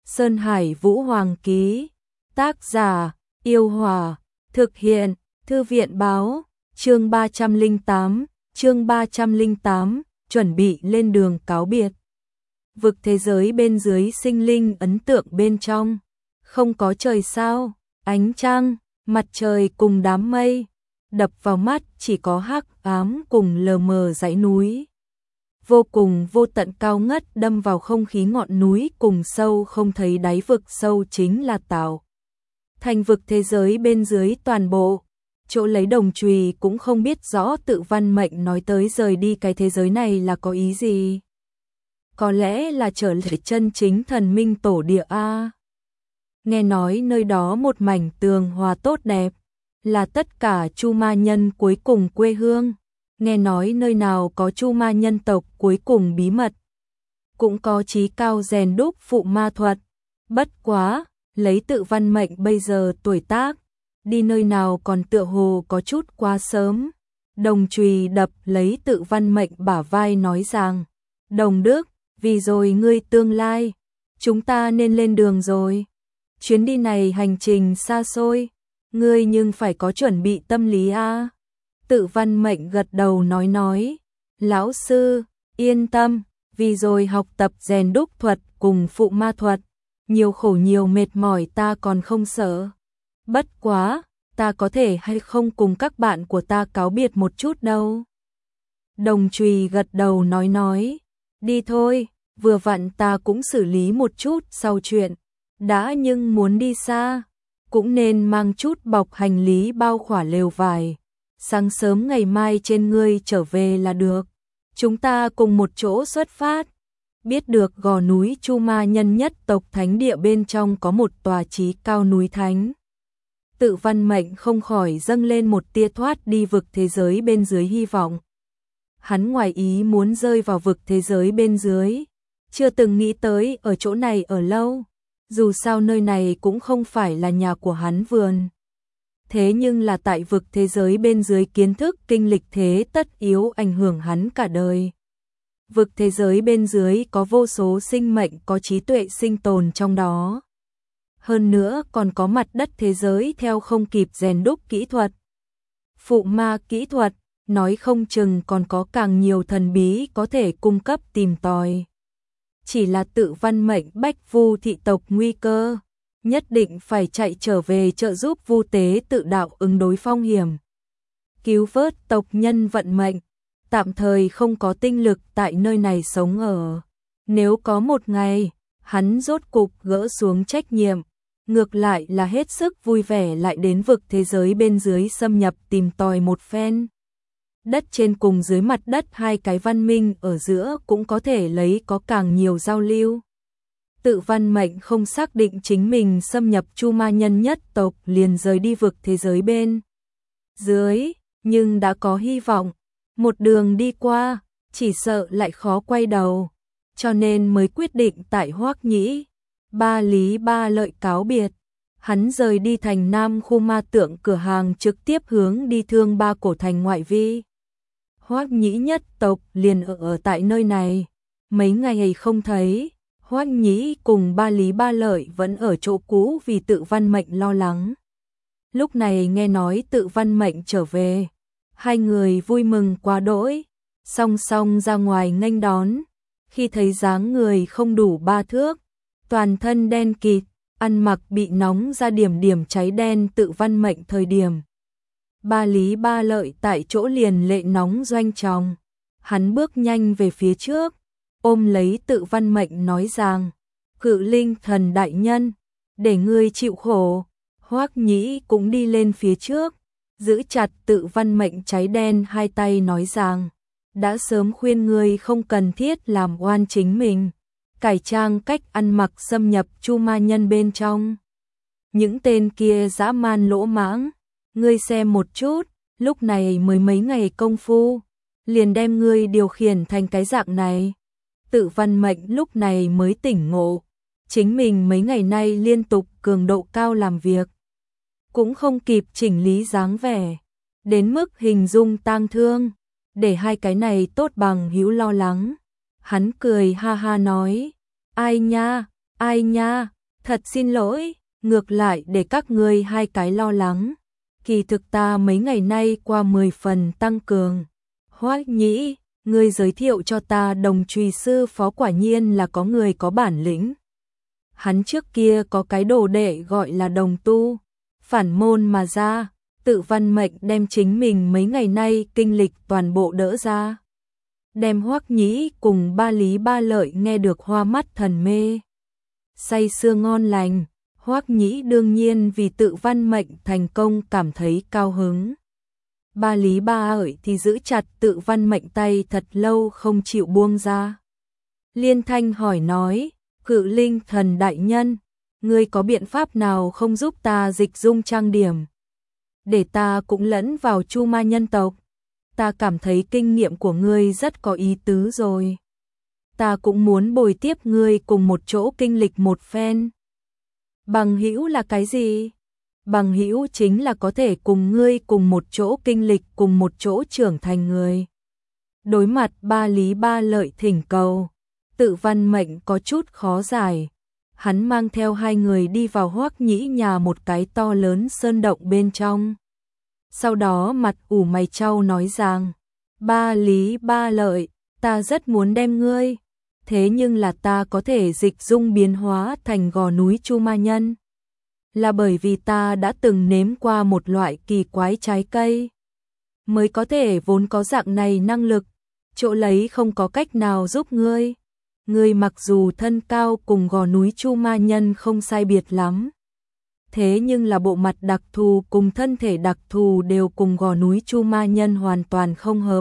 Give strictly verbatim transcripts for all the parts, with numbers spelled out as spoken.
Sơn Hải Vũ Hoàng ký. Tác giả: Yêu Hòa. Thực hiện: Thư viện báo. Chương ba trăm lẻ tám, chương ba trăm lẻ tám, chuẩn bị lên đường cáo biệt. Vực thế giới bên dưới sinh linh ấn tượng bên trong. Không có trời sao, ánh trăng, mặt trời cùng đám mây. Đập vào mắt chỉ có hắc ám cùng lờ mờ dãy núi. Vô cùng vô tận cao ngất đâm vào không khí ngọn núi cùng sâu không thấy đáy vực sâu chính là tạo thành vực thế giới bên dưới toàn bộ. Chỗ lấy đồng chùy cũng không biết rõ Tự Văn Mệnh nói tới rời đi cái thế giới này là có ý gì. Có lẽ là trở lại chân chính thần minh tổ địa a. Nghe nói nơi đó một mảnh tường hòa tốt đẹp, là tất cả Chu Ma nhân cuối cùng quê hương. Nghe nói nơi nào có Chu Ma nhân tộc cuối cùng bí mật, cũng có chí cao rèn đúc phụ ma thuật. Bất quá, lấy Tự Văn Mệnh bây giờ tuổi tác, đi nơi nào còn tựa hồ có chút quá sớm. Đồng chùy đập lấy Tự Văn Mệnh bả vai nói rằng, Đồng Đức, vì rồi ngươi tương lai, chúng ta nên lên đường rồi. Chuyến đi này hành trình xa xôi, ngươi nhưng phải có chuẩn bị tâm lý a. Tự Văn Mệnh gật đầu nói nói, lão sư, yên tâm, vì rồi học tập rèn đúc thuật cùng phụ ma thuật, nhiều khổ nhiều mệt mỏi ta còn không sợ. Bất quá, ta có thể hay không cùng các bạn của ta cáo biệt một chút đâu. Đồng chùy gật đầu nói nói, đi thôi, vừa vặn ta cũng xử lý một chút sau chuyện. Đã nhưng muốn đi xa, cũng nên mang chút bọc hành lý bao khỏa lều vải. Sáng sớm ngày mai trên ngươi trở về là được. Chúng ta cùng một chỗ xuất phát. Biết được gò núi Chu Ma nhân nhất tộc thánh địa bên trong có một tòa chí cao núi thánh. Tự Văn Mệnh không khỏi dâng lên một tia thoát đi vực thế giới bên dưới hy vọng. Hắn ngoài ý muốn rơi vào vực thế giới bên dưới, chưa từng nghĩ tới ở chỗ này ở lâu. Dù sao nơi này cũng không phải là nhà của hắn vườn. Thế nhưng là tại vực thế giới bên dưới kiến thức kinh lịch thế tất yếu ảnh hưởng hắn cả đời. Vực thế giới bên dưới có vô số sinh mệnh có trí tuệ sinh tồn trong đó. Hơn nữa còn có mặt đất thế giới theo không kịp rèn đúc kỹ thuật. Phụ ma kỹ thuật, nói không chừng còn có càng nhiều thần bí có thể cung cấp tìm tòi. Chỉ là Tự Văn Mệnh bách vu thị tộc nguy cơ, nhất định phải chạy trở về trợ giúp Vu Tế tự đạo ứng đối phong hiểm. Cứu vớt tộc nhân vận mệnh, tạm thời không có tinh lực tại nơi này sống ở. Nếu có một ngày, hắn rốt cục gỡ xuống trách nhiệm, ngược lại là hết sức vui vẻ lại đến vực thế giới bên dưới xâm nhập tìm tòi một phen. Đất trên cùng dưới mặt đất hai cái văn minh ở giữa cũng có thể lấy có càng nhiều giao lưu. Tự Văn Mệnh không xác định chính mình xâm nhập Chu Ma nhân nhất tộc liền rời đi vực thế giới bên dưới, nhưng đã có hy vọng. Một đường đi qua, chỉ sợ lại khó quay đầu, cho nên mới quyết định tại Hoắc Nhĩ, Ba Lý Ba Lợi cáo biệt. Hắn rời đi thành Nam khu ma tượng cửa hàng trực tiếp hướng đi Thương Ba cổ thành ngoại vi. Hoắc Nhĩ nhất tộc liền ở, ở tại nơi này. Mấy ngày không thấy, Hoắc Nhĩ cùng Ba Lý Ba Lợi vẫn ở chỗ cũ vì Tự Văn Mệnh lo lắng. Lúc này nghe nói Tự Văn Mệnh trở về, hai người vui mừng quá đỗi, song song ra ngoài nghênh đón. Khi thấy dáng người không đủ ba thước, toàn thân đen kịt, ăn mặc bị nóng ra điểm điểm cháy đen Tự Văn Mệnh thời điểm, Ba Lý Ba Lợi tại chỗ liền lệ nóng doanh tròng. Hắn bước nhanh về phía trước, ôm lấy Tự Văn Mệnh nói rằng, Cự Linh thần đại nhân, để ngươi chịu khổ. Hoắc Nhĩ cũng đi lên phía trước, giữ chặt Tự Văn Mệnh cháy đen hai tay nói rằng, đã sớm khuyên ngươi không cần thiết làm oan chính mình, cải trang cách ăn mặc xâm nhập Chu Ma nhân bên trong. Những tên kia dã man lỗ mãng, ngươi xem một chút, lúc này mới mấy ngày công phu, liền đem ngươi điều khiển thành cái dạng này. Tự Văn Mệnh lúc này mới tỉnh ngộ, chính mình mấy ngày nay liên tục cường độ cao làm việc, cũng không kịp chỉnh lý dáng vẻ, đến mức hình dung tang thương, để hai cái này tốt bằng hữu lo lắng. Hắn cười ha ha nói, ai nha, ai nha, Thật xin lỗi, ngược lại để các ngươi hai cái lo lắng. Kỳ thực ta mấy ngày nay qua mười phần tăng cường. Hoắc Nhĩ, ngươi giới thiệu cho ta Đồng Trùy sư phó quả nhiên là có người có bản lĩnh. Hắn trước kia có cái đồ đệ gọi là Đồng Tu, phản môn mà ra, tự văn mệnh đem chính mình mấy ngày nay kinh lịch toàn bộ đỡ ra. Đem Hoắc Nhĩ cùng Ba Lý Ba Lợi nghe được hoa mắt thần mê. Say sưa ngon lành, Hoắc Nhĩ đương nhiên vì tự văn mệnh thành công cảm thấy cao hứng. Ba Lý Ba Lợi thì giữ chặt tự văn mệnh tay thật lâu không chịu buông ra. Liên Thanh hỏi nói, Cự Linh Thần đại nhân, ngươi có biện pháp nào không giúp ta dịch dung trang điểm? Để ta cũng lẫn vào Chu Ma nhân tộc. Ta cảm thấy kinh nghiệm của ngươi rất có ý tứ rồi. Ta cũng muốn bồi tiếp ngươi cùng một chỗ kinh lịch một phen. Bằng hữu là cái gì? Bằng hữu chính là có thể cùng ngươi cùng một chỗ kinh lịch, cùng một chỗ trưởng thành người. Đối mặt Ba Lý Ba Lợi thỉnh cầu, tự văn mệnh có chút khó giải. Hắn mang theo hai người đi vào Hoắc Nhĩ nhà một cái to lớn sơn động bên trong. Sau đó mặt ủ mày chau nói rằng, Ba Lý Ba Lợi, ta rất muốn đem ngươi, thế nhưng là ta có thể dịch dung biến hóa thành gò núi Chu Ma Nhân. Là bởi vì ta đã từng nếm qua một loại kỳ quái trái cây, mới có thể vốn có dạng này năng lực, chỗ lấy không có cách nào giúp ngươi. Ngươi mặc dù thân cao cùng gò núi Chu Ma Nhân không sai biệt lắm, thế nhưng là bộ mặt đặc thù cùng thân thể đặc thù đều cùng gò núi Chu Ma Nhân hoàn toàn không hợp.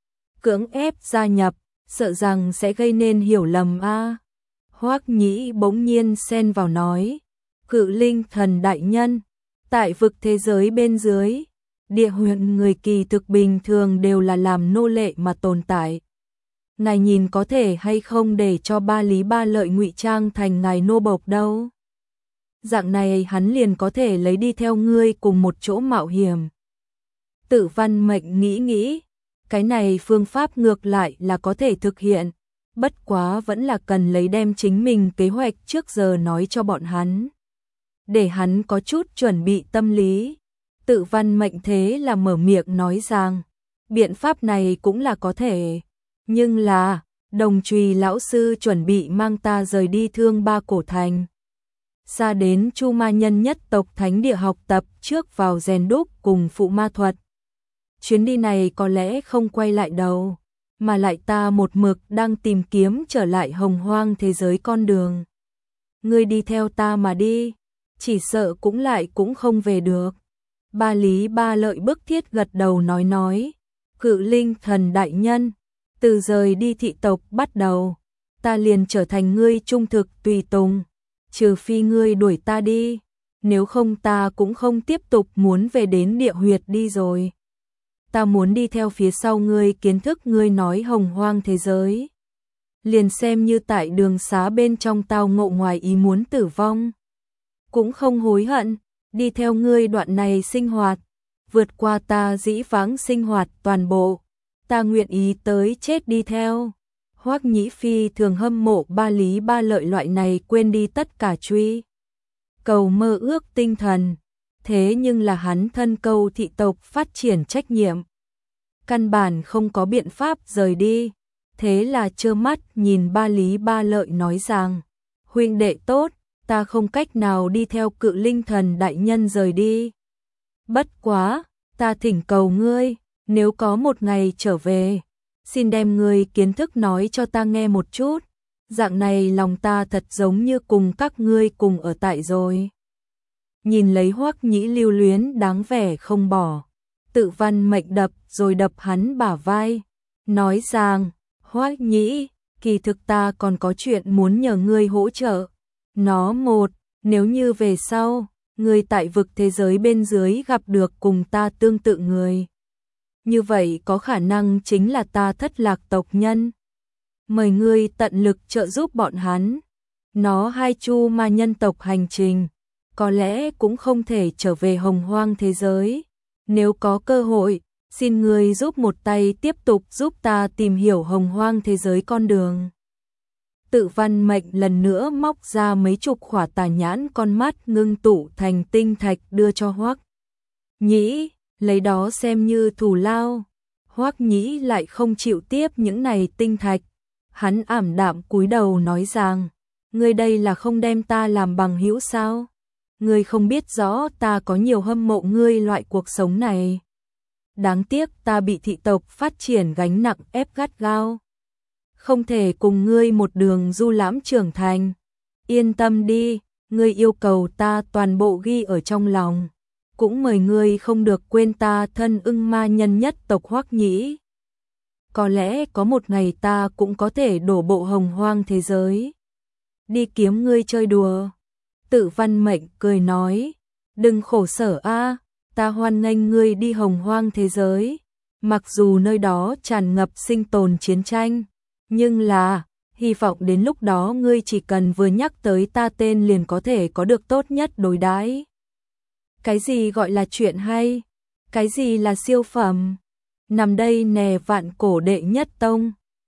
Cưỡng ép gia nhập, sợ rằng sẽ gây nên hiểu lầm a. À. Hoắc Nhĩ bỗng nhiên xen vào nói, Cự Linh Thần đại nhân, tại vực thế giới bên dưới, địa huyện người kỳ thực bình thường đều là làm nô lệ mà tồn tại. Ngài nhìn có thể hay không để cho Ba Lý Ba Lợi ngụy trang thành ngài nô bộc đâu? Dạng này hắn liền có thể lấy đi theo ngươi cùng một chỗ mạo hiểm. Tự văn mệnh nghĩ nghĩ, cái này phương pháp ngược lại là có thể thực hiện, bất quá vẫn là cần lấy đem chính mình kế hoạch trước giờ nói cho bọn hắn, để hắn có chút chuẩn bị tâm lý. Tự văn mệnh thế là mở miệng nói rằng, biện pháp này cũng là có thể, nhưng là, Đồng Trùy lão sư chuẩn bị mang ta rời đi Thương Ba Cổ Thành, xa đến Chu Ma Nhân nhất tộc thánh địa học tập trước vào rèn đúc cùng phụ ma thuật. Chuyến đi này có lẽ không quay lại đâu, mà lại ta một mực đang tìm kiếm trở lại hồng hoang thế giới con đường. Ngươi đi theo ta mà đi, chỉ sợ cũng lại cũng không về được. Ba Lý Ba Lợi bức thiết gật đầu nói nói, Cự Linh Thần đại nhân, từ rời đi thị tộc bắt đầu, ta liền trở thành ngươi trung thực tùy tùng, trừ phi ngươi đuổi ta đi, nếu không ta cũng không tiếp tục muốn về đến địa huyệt đi rồi. Ta muốn đi theo phía sau ngươi, kiến thức ngươi nói hồng hoang thế giới. Liền xem như tại đường xá bên trong tao ngộ ngoài ý muốn tử vong, cũng không hối hận, đi theo ngươi đoạn này sinh hoạt, vượt qua ta dĩ vãng sinh hoạt toàn bộ, ta nguyện ý tới chết đi theo. Hoắc Nhĩ Phi thường hâm mộ Ba Lý Ba Lợi loại này quên đi tất cả truy cầu mơ ước tinh thần, thế nhưng là hắn thân câu thị tộc phát triển trách nhiệm, căn bản không có biện pháp rời đi, thế là trơ mắt nhìn Ba Lý Ba Lợi nói rằng, huynh đệ tốt, ta không cách nào đi theo Cự Linh Thần đại nhân rời đi. Bất quá, ta thỉnh cầu ngươi, nếu có một ngày trở về, xin đem ngươi kiến thức nói cho ta nghe một chút, dạng này lòng ta thật giống như cùng các ngươi cùng ở tại rồi. Nhìn lấy Hoắc Nhĩ lưu luyến đáng vẻ không bỏ, tự văn mệnh đập rồi đập hắn bả vai, nói rằng, Hoắc Nhĩ, kỳ thực ta còn có chuyện muốn nhờ ngươi hỗ trợ. Nó một, nếu như về sau, ngươi tại vực thế giới bên dưới gặp được cùng ta tương tự người, như vậy có khả năng chính là ta thất lạc tộc nhân. Mời ngươi tận lực trợ giúp bọn hắn. Nó hai Chu Ma nhân tộc hành trình, có lẽ cũng không thể trở về hồng hoang thế giới. Nếu có cơ hội, xin ngươi giúp một tay tiếp tục giúp ta tìm hiểu hồng hoang thế giới con đường. Tự Văn Mệnh lần nữa móc ra mấy chục khỏa tà nhãn con mắt ngưng tụ thành tinh thạch đưa cho Hoắc Nhĩ, lấy đó xem như thù lao. Hoắc Nhĩ lại không chịu tiếp những này tinh thạch. Hắn ảm đạm cúi đầu nói rằng, ngươi đây là không đem ta làm bằng hữu sao? Ngươi không biết rõ ta có nhiều hâm mộ ngươi loại cuộc sống này. Đáng tiếc ta bị thị tộc phát triển gánh nặng ép gắt gao. Không thể cùng ngươi một đường du lãm trưởng thành. Yên tâm đi, ngươi yêu cầu ta toàn bộ ghi ở trong lòng. Cũng mời ngươi không được quên ta thân ưng ma nhân nhất tộc Hoắc Nhĩ. Có lẽ có một ngày ta cũng có thể đổ bộ hồng hoang thế giới. Đi kiếm ngươi chơi đùa. Tự Văn Mệnh cười nói, đừng khổ sở a, ta hoan nghênh ngươi đi hồng hoang thế giới. Mặc dù nơi đó tràn ngập sinh tồn chiến tranh, nhưng là, hy vọng đến lúc đó ngươi chỉ cần vừa nhắc tới ta tên liền có thể có được tốt nhất đối đãi. Cái gì gọi là chuyện hay? Cái gì là siêu phẩm? Nằm đây nè vạn cổ đệ nhất tông,